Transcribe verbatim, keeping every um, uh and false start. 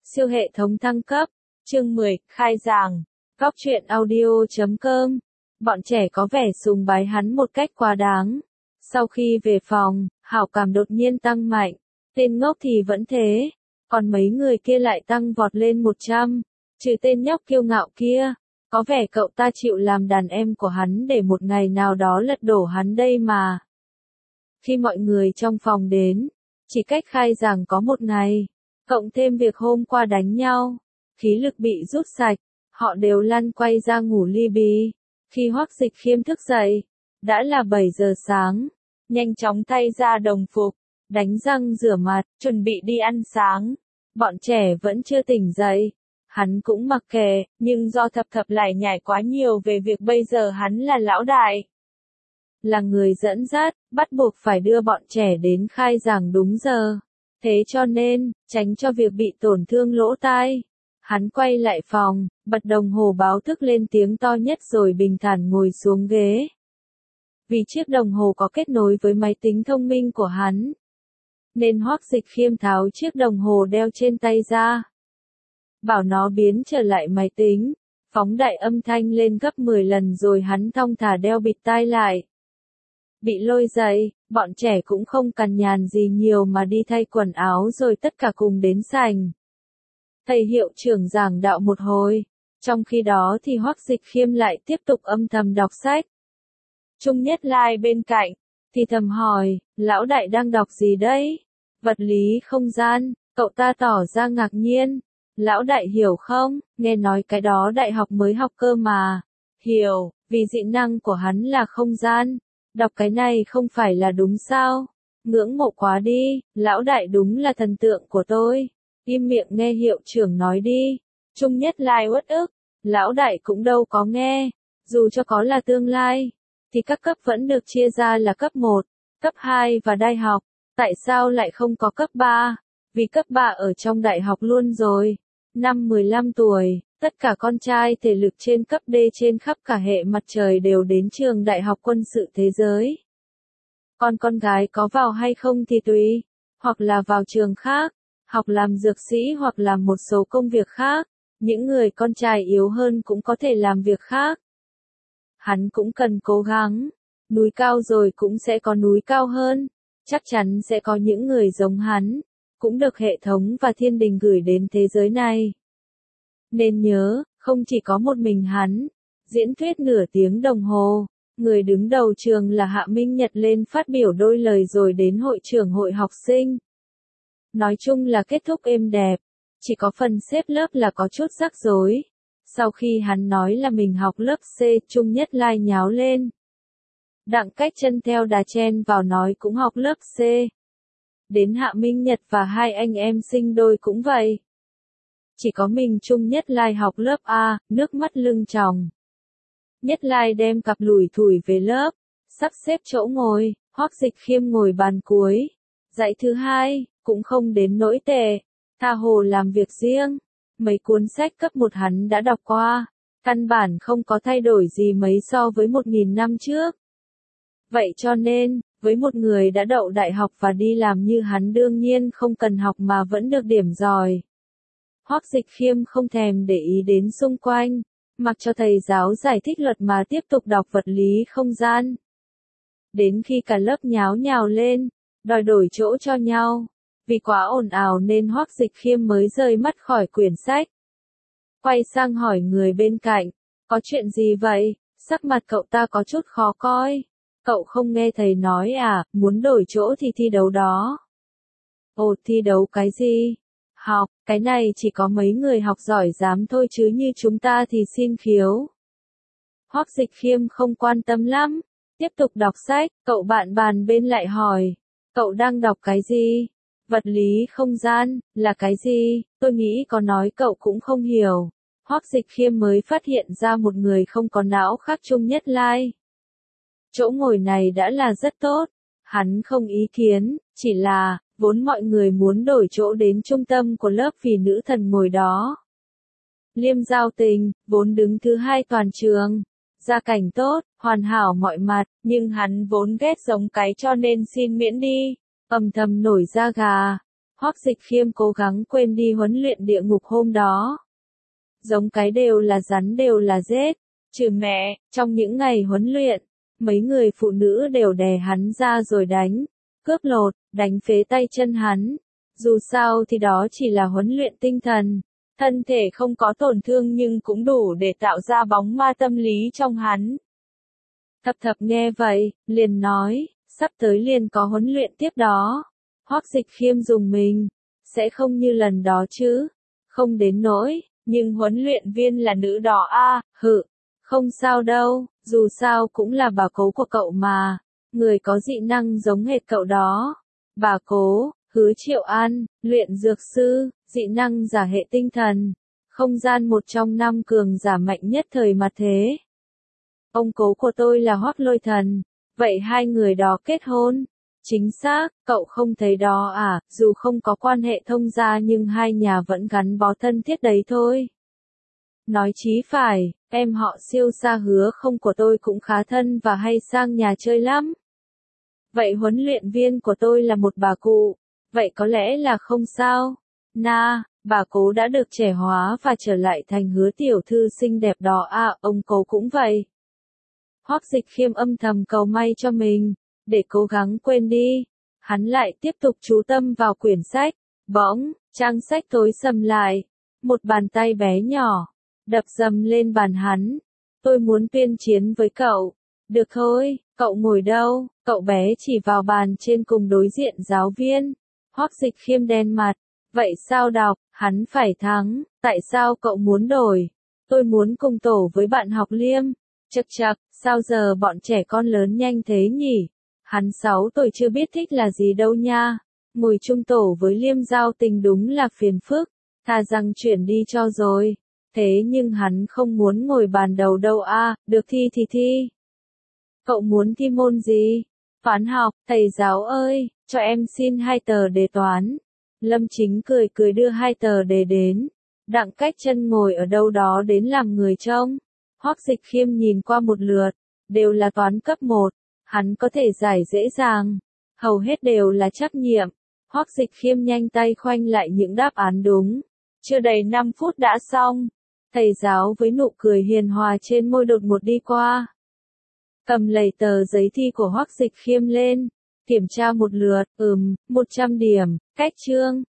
Siêu hệ thống thăng cấp, chương mười, khai giảng, góc truyện audio chấm com. Bọn trẻ có vẻ sùng bái hắn một cách quá đáng. Sau khi về phòng, hảo cảm đột nhiên tăng mạnh. Tên ngốc thì vẫn thế, còn mấy người kia lại tăng vọt lên một trăm. Trừ tên nhóc kiêu ngạo kia, có vẻ cậu ta chịu làm đàn em của hắn để một ngày nào đó lật đổ hắn đây mà. Khi mọi người trong phòng đến, chỉ cách khai giảng có một ngày, cộng thêm việc hôm qua đánh nhau, khí lực bị rút sạch, họ đều lăn quay ra ngủ li bì. Khi Hoắc Dịch Khiêm thức dậy, đã là bảy giờ sáng, nhanh chóng thay ra đồng phục, đánh răng rửa mặt, chuẩn bị đi ăn sáng. Bọn trẻ vẫn chưa tỉnh dậy, hắn cũng mặc kệ, nhưng do Thập Thập lại nhải quá nhiều về việc bây giờ hắn là lão đại, là người dẫn dắt, bắt buộc phải đưa bọn trẻ đến khai giảng đúng giờ. Thế cho nên, tránh cho việc bị tổn thương lỗ tai, hắn quay lại phòng, bật đồng hồ báo thức lên tiếng to nhất rồi bình thản ngồi xuống ghế. Vì chiếc đồng hồ có kết nối với máy tính thông minh của hắn, nên Hoắc Dịch Khiêm tháo chiếc đồng hồ đeo trên tay ra, bảo nó biến trở lại máy tính, phóng đại âm thanh lên gấp mười lần rồi hắn thong thả đeo bịt tai lại. Bị lôi dậy, bọn trẻ cũng không cằn nhằn gì nhiều mà đi thay quần áo rồi tất cả cùng đến sảnh. Thầy hiệu trưởng giảng đạo một hồi, trong khi đó thì Hoắc Dịch Khiêm lại tiếp tục âm thầm đọc sách. Trung Nhất Lai bên cạnh, thì thầm hỏi, lão đại đang đọc gì đấy? Vật lý không gian, cậu ta tỏ ra ngạc nhiên. Lão đại hiểu không? Nghe nói cái đó đại học mới học cơ mà. Hiểu, vì dị năng của hắn là không gian. Đọc cái này không phải là đúng sao? Ngưỡng mộ quá đi, lão đại đúng là thần tượng của tôi. Im miệng nghe hiệu trưởng nói đi. Trung Nhất Lai uất ức, lão đại cũng đâu có nghe. Dù cho có là tương lai, thì các cấp vẫn được chia ra là cấp một, cấp hai và đại học. Tại sao lại không có cấp ba? Vì cấp ba ở trong đại học luôn rồi. Năm mười lăm tuổi, tất cả con trai thể lực trên cấp D trên khắp cả hệ mặt trời đều đến trường Đại học Quân sự Thế giới. Còn con gái có vào hay không thì tùy, hoặc là vào trường khác, học làm dược sĩ hoặc làm một số công việc khác. Những người con trai yếu hơn cũng có thể làm việc khác. Hắn cũng cần cố gắng, núi cao rồi cũng sẽ có núi cao hơn, chắc chắn sẽ có những người giống hắn, cũng được hệ thống và thiên đình gửi đến thế giới này. Nên nhớ, không chỉ có một mình hắn, diễn thuyết nửa tiếng đồng hồ, người đứng đầu trường là Hạ Minh Nhật lên phát biểu đôi lời rồi đến hội trưởng hội học sinh. Nói chung là kết thúc êm đẹp, chỉ có phần xếp lớp là có chút rắc rối. Sau khi hắn nói là mình học lớp C, Trung Nhất Lai nháo lên. Đặng Cách Chân theo đà chen vào nói cũng học lớp C. Đến Hạ Minh Nhật và hai anh em sinh đôi cũng vậy. Chỉ có mình Trung Nhất Lai học lớp A, nước mắt lưng tròng. Nhất Lai đem cặp lủi thủi về lớp, sắp xếp chỗ ngồi, Hoắc Dịch Khiêm ngồi bàn cuối. Dãy thứ hai, cũng không đến nỗi tệ, tha hồ làm việc riêng. Mấy cuốn sách cấp một hắn đã đọc qua, căn bản không có thay đổi gì mấy so với một nghìn năm trước. Vậy cho nên, với một người đã đậu đại học và đi làm như hắn đương nhiên không cần học mà vẫn được điểm giỏi. Hoắc Dịch Khiêm không thèm để ý đến xung quanh, mặc cho thầy giáo giải thích luật mà tiếp tục đọc vật lý không gian. Đến khi cả lớp nháo nhào lên, đòi đổi chỗ cho nhau, vì quá ồn ào nên Hoắc Dịch Khiêm mới rời mắt khỏi quyển sách. Quay sang hỏi người bên cạnh, có chuyện gì vậy? Sắc mặt cậu ta có chút khó coi. Cậu không nghe thầy nói à, muốn đổi chỗ thì thi đấu đó. Ồ, thi đấu cái gì? Học, cái này chỉ có mấy người học giỏi dám thôi chứ như chúng ta thì xin khiếu. Hoắc Dịch Khiêm không quan tâm lắm, tiếp tục đọc sách, cậu bạn bàn bên lại hỏi, cậu đang đọc cái gì? Vật lý không gian, là cái gì? Tôi nghĩ có nói cậu cũng không hiểu. Hoắc Dịch Khiêm mới phát hiện ra một người không có não khác Trung Nhất Lai. Chỗ ngồi này đã là rất tốt, hắn không ý kiến, chỉ là, vốn mọi người muốn đổi chỗ đến trung tâm của lớp vì nữ thần ngồi đó. Liêm Giao Tình, vốn đứng thứ hai toàn trường, gia cảnh tốt, hoàn hảo mọi mặt, nhưng hắn vốn ghét giống cái cho nên xin miễn đi, âm thầm nổi da gà. Hoắc Dịch Khiêm cố gắng quên đi huấn luyện địa ngục hôm đó. Giống cái đều là rắn đều là rết, trừ mẹ, trong những ngày huấn luyện, mấy người phụ nữ đều đè hắn ra rồi đánh, cướp lột, đánh phế tay chân hắn. Dù sao thì đó chỉ là huấn luyện tinh thần, thân thể không có tổn thương nhưng cũng đủ để tạo ra bóng ma tâm lý trong hắn. Thập Thập nghe vậy, liền nói, sắp tới liền có huấn luyện tiếp đó. Hoắc Dịch Khiêm dùng mình, sẽ không như lần đó chứ, không đến nỗi, nhưng huấn luyện viên là nữ đó a, hự, không sao đâu, dù sao cũng là bà cố của cậu mà, người có dị năng giống hệt cậu đó. Bà cố, Hứa Triệu An, luyện dược sư, dị năng giả hệ tinh thần, không gian một trong năm cường giả mạnh nhất thời mặt thế. Ông cố của tôi là Hoắc Lôi Thần, vậy hai người đó kết hôn? Chính xác, cậu không thấy đó à, dù không có quan hệ thông gia nhưng hai nhà vẫn gắn bó thân thiết đấy thôi. Nói chí phải, em họ Siêu Sa Hứa không của tôi cũng khá thân và hay sang nhà chơi lắm. Vậy huấn luyện viên của tôi là một bà cụ, vậy có lẽ là không sao. Na, bà cố đã được trẻ hóa và trở lại thành Hứa tiểu thư xinh đẹp đó à, ông cố cũng vậy. Hoắc Dịch Khiêm âm thầm cầu may cho mình, để cố gắng quên đi. Hắn lại tiếp tục chú tâm vào quyển sách, bỗng, trang sách tối sầm lại, một bàn tay bé nhỏ, đập dầm lên bàn hắn. Tôi muốn tuyên chiến với cậu. Được thôi, cậu ngồi đâu? Cậu bé chỉ vào bàn trên cùng đối diện giáo viên. Hoắc Dịch Khiêm đen mặt, vậy sao đọc, hắn phải thắng, tại sao cậu muốn đổi? Tôi muốn cùng tổ với bạn học Liêm. Chậc chậc, sao giờ bọn trẻ con lớn nhanh thế nhỉ? Hắn sáu tuổi chưa biết thích là gì đâu nha. Ngồi chung tổ với Liêm giao tình đúng là phiền phức, thà rằng chuyển đi cho rồi. Thế nhưng hắn không muốn ngồi bàn đầu đâu a, được thi thì thi. Cậu muốn thi môn gì? Toán học, thầy giáo ơi, cho em xin hai tờ đề toán. Lâm Chính cười cười đưa hai tờ đề đến. Đặng Cách Chân ngồi ở đâu đó đến làm người trông. Hoắc Dịch Khiêm nhìn qua một lượt, đều là toán cấp một, hắn có thể giải dễ dàng, hầu hết đều là trắc nghiệm. Hoắc Dịch Khiêm nhanh tay khoanh lại những đáp án đúng. Chưa đầy năm phút đã xong. Thầy giáo với nụ cười hiền hòa trên môi đột ngột đi qua. Cầm lầy tờ giấy thi của Hoắc Dịch Khiêm lên, kiểm tra một lượt, ừm, một trăm điểm, cách chương.